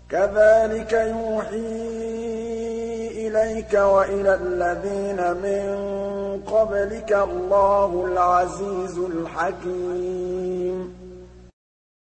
كَذَٰلِكَ يُوحِي إِلَيْكَ وَإِلَى الَّذِينَ مِن قَبْلِكَ اللَّهُ الْعَزِيزُ الْحَكِيمُ